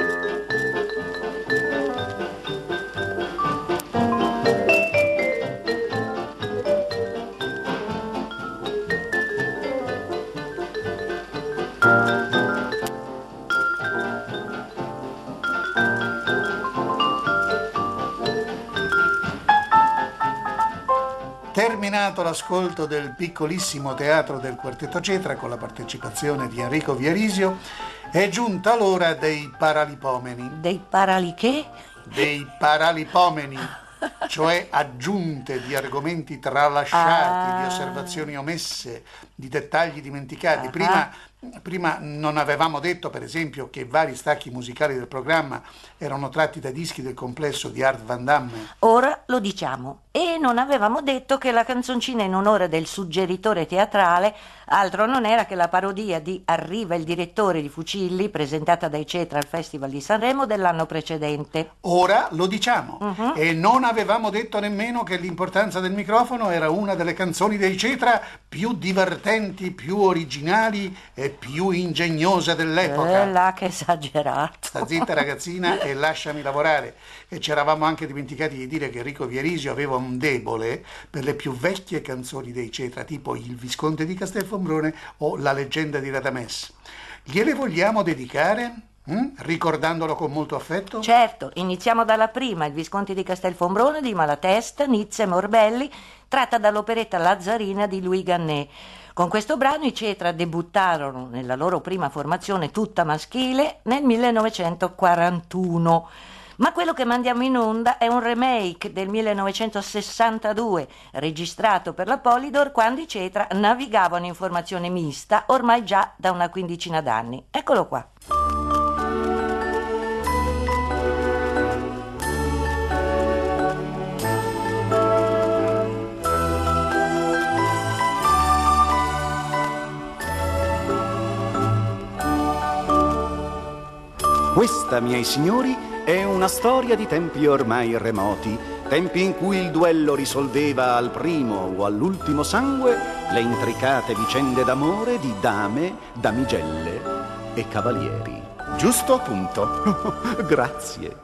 Terminato l'ascolto del piccolissimo teatro del Quartetto Cetra con la partecipazione di Enrico Vierisio, è giunta l'ora dei paralipomeni. Dei parali che? Dei paralipomeni, cioè aggiunte di argomenti tralasciati, Ah. di osservazioni omesse, di dettagli dimenticati. Ah. Prima, prima non avevamo detto, per esempio, che vari stacchi musicali del programma erano tratti da dischi del complesso di Art Van Damme. Ora lo diciamo. E non avevamo detto che la canzoncina in onore del suggeritore teatrale altro non era che la parodia di Arriva il direttore di Fucilli, presentata dai Cetra al Festival di Sanremo dell'anno precedente. Ora lo diciamo. Uh-huh. E non avevamo detto nemmeno che l'importanza del microfono era una delle canzoni dei Cetra più divertenti, più originali e più ingegnose dell'epoca. Eh, là che esagerato. Sta zitta ragazzina e lasciami lavorare. E ci eravamo anche dimenticati di dire che Enrico Vierisio aveva un debole per le più vecchie canzoni dei Cetra, tipo Il Visconte di Castelfombrone o La leggenda di Radames. Gliele vogliamo dedicare? Mm? Ricordandolo con molto affetto? Certo, iniziamo dalla prima, Il Visconti di Castelfombrone di Malatesta, Nizza e Morbelli, tratta dall'operetta Lazzarina di Louis Gannet. Con questo brano i Cetra debuttarono nella loro prima formazione tutta maschile nel millenovecentoquarantuno. Ma quello che mandiamo in onda è un remake del millenovecentosessantadue, registrato per la Polydor quando i Cetra navigavano in formazione mista, ormai già da una quindicina d'anni. Eccolo qua. Questa, miei signori, è una storia di tempi ormai remoti, tempi in cui il duello risolveva al primo o all'ultimo sangue le intricate vicende d'amore di dame, damigelle e cavalieri. Giusto appunto. Grazie.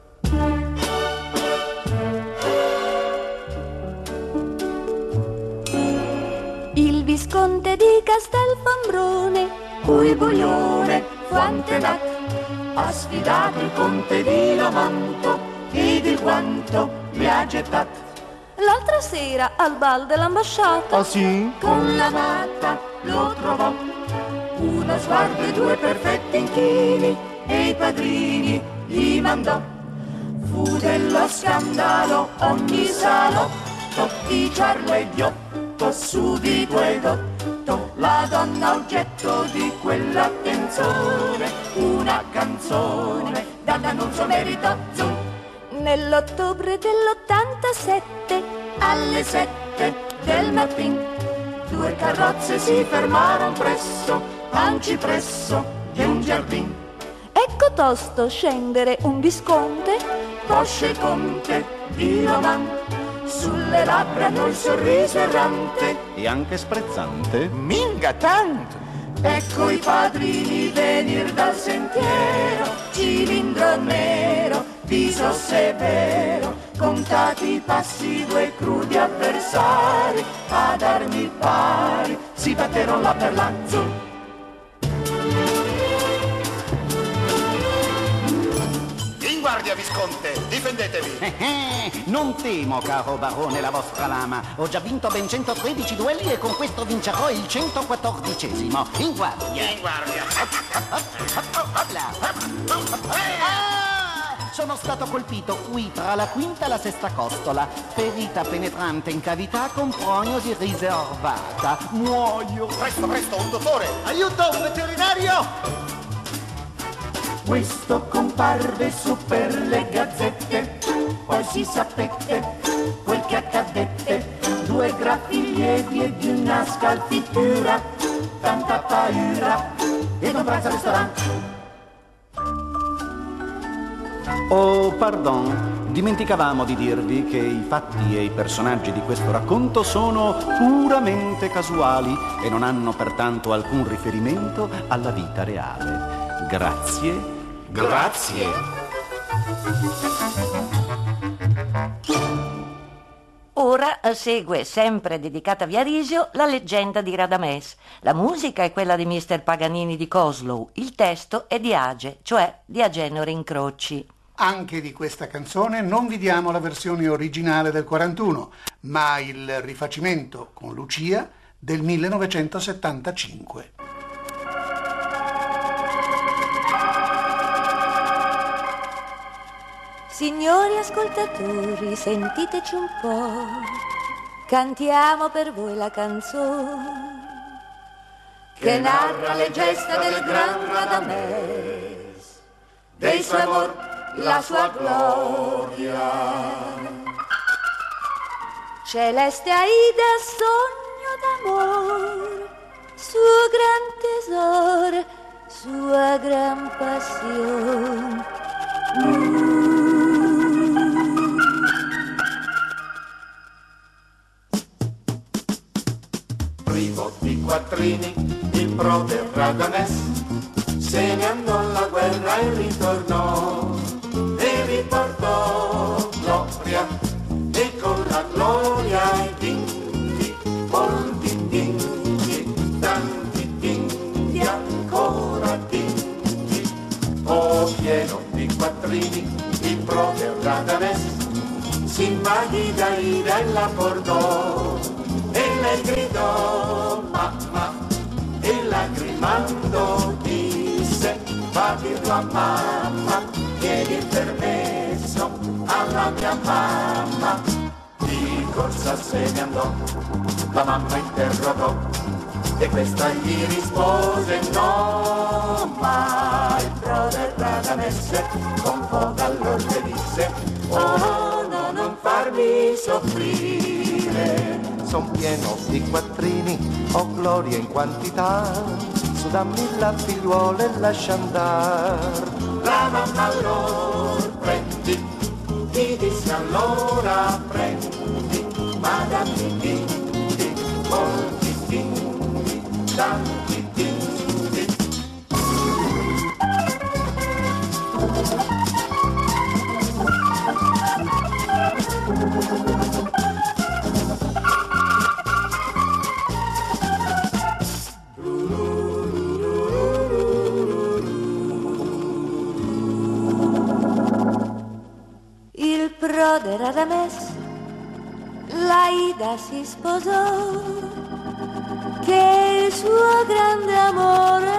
Il Visconte di Castelfombrone, cui Boglione fu antenato, ha sfidato il conte di Lomanto ed il guanto mi ha gettato. l'altra sera al bal dell'ambasciata, Ah sì? Con l'amata lo trovò, uno sguardo e due perfetti inchini, e i padrini gli mandò. Fu dello scandalo ogni salotto, di ciarlo e ghiotto, subito edotto, la donna oggetto di quell'attenzione, una canzone dall'annunzio meritozzo. nell'ottobre dell'ottantasette, Alle sette del mattino, due carrozze si fermarono presso a un cipresso di un giardino. ecco tosto scendere un visconte, Posce il conte di Loman, sulle labbra hanno il sorriso errante, E anche sprezzante? minga tanto. Ecco i padrini venir dal sentiero, cilindro nero, viso severo, contati i passi due crudi avversari, ad armi pari si batteron là per l'azzo. In guardia, Visconte, difendetevi. Eh, eh, non temo, caro barone, la vostra lama. Ho già vinto ben centotredici duelli e con questo vincerò il centoquattordicesimo. In guardia. In guardia. Ah! Sono stato colpito qui tra la quinta e la sesta costola. Ferita penetrante in cavità con prognosi riservata. Muoio. Presto, presto, un dottore. Aiuto, un veterinario! Questo comparve su per le gazzette, poi si sapette quel che accadette, due graffi lievi e di una scalfittura, tanta paura ed un pranzo al ristorante. Oh, pardon, dimenticavamo di dirvi che i fatti e i personaggi di questo racconto sono puramente casuali e non hanno pertanto alcun riferimento alla vita reale. Grazie. Grazie. Ora segue, sempre dedicata a Viarisio, la leggenda di Radames. La musica è quella di mister Paganini di Coslow, il testo è di Age, cioè di Agenore Incroci. Anche di questa canzone non vi diamo la versione originale del quarantuno, ma il rifacimento con Lucia del millenovecentosettantacinque. Signori ascoltatori, sentiteci un po', cantiamo per voi la canzone che narra le gesta del gran Radames, dei suoi amor, la sua gloria. Celeste Aida, sogno d'amor, suo gran tesoro, sua gran passione. Primo di quattrini, il prode Radames se ne andò alla guerra e ritornò, e riportò gloria, e con la gloria i dindi, molti dindi, tanti dindi, ancora dindi. Oh, pieno di quattrini, il prode Radames si invaghi da ira e la portò, e lei gridò mamma, e lagrimando disse va a dirlo a mamma, chiedi il permesso alla mia mamma. Di corsa se ne andò, la mamma interrogò e questa gli rispose no, ma il prode Radames con foga allor le disse oh no, non farmi soffrire. Son pieno di quattrini, ho gloria in quantità, su dammi la figliuola e lascia andar. La mamma allora prendi, ti disse allora prendi, ma dammi dindi, molti dindi, tanti dindi. Il prode Radames, l'Aida si sposò, che il suo grande amore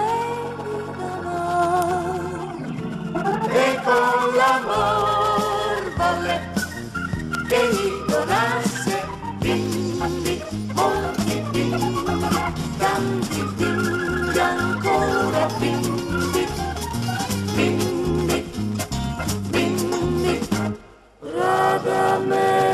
gli donò. E con l'amor volle che gli donasse dindi, molti dindi, tanti dindi, ancora dindi, dindi, dindi, Radames.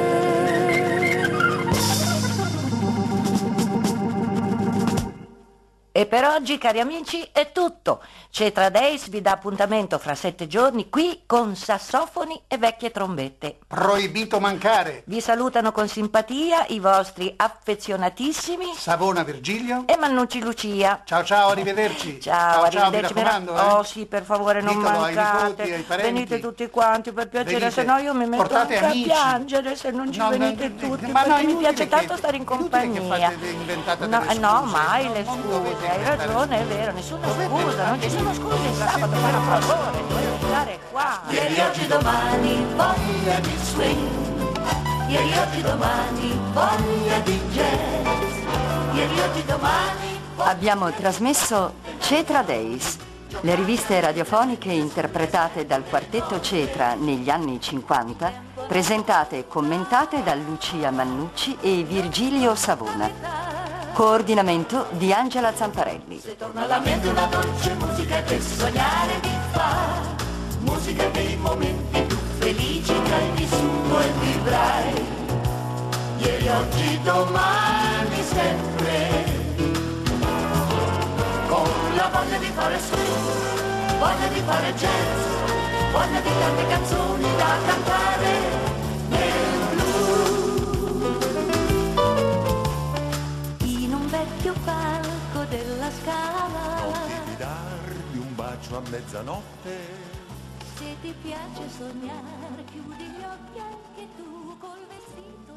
E per oggi, cari amici, è tutto. Cetra Days vi dà appuntamento fra sette giorni qui con sassofoni e vecchie trombette. Proibito mancare. Vi salutano con simpatia i vostri affezionatissimi Savona Virgilio e Mannucci Lucia. Ciao ciao, arrivederci. Ciao, ciao, arrivederci. mi raccomando, Merav- eh. Oh sì, per favore non Ditelo ai mancate. nipoti, ai parenti. Venite tutti quanti per piacere, Venite. se no io mi metto Portate anche amici. a piangere se non ci No, venite no, tutti, ma no, perché mi inutile piace che- tanto stare in inutile che compagnia. fate- inventate No, delle eh, no, scuse, mai non- le non scuse, dovete hai inventare- ragione, è vero, nessuna scusa, non ci sono scuse il sabato, per favore, devo stare qua. Ieri, oggi, domani, voglia di swing. Ieri, oggi, domani, voglia di jazz. Ieri, oggi, domani. Abbiamo trasmesso Cetra Days, le riviste radiofoniche interpretate dal quartetto Cetra negli anni cinquanta, presentate e commentate da Lucia Mannucci e Virgilio Savona. Coordinamento di Angela Zamparelli. Se torna alla mente una dolce musica che sognare mi fa, musica dei momenti più felici che hai vissuto e vivrai. Ieri, oggi, domani, sempre. la voglia di fare swing, voglia di fare jazz, voglia di tante canzoni da cantare nel blues. In un vecchio palco della Scala, noti di dargli un bacio a mezzanotte. se ti piace sognare, chiudi gli occhi anche tu col vestito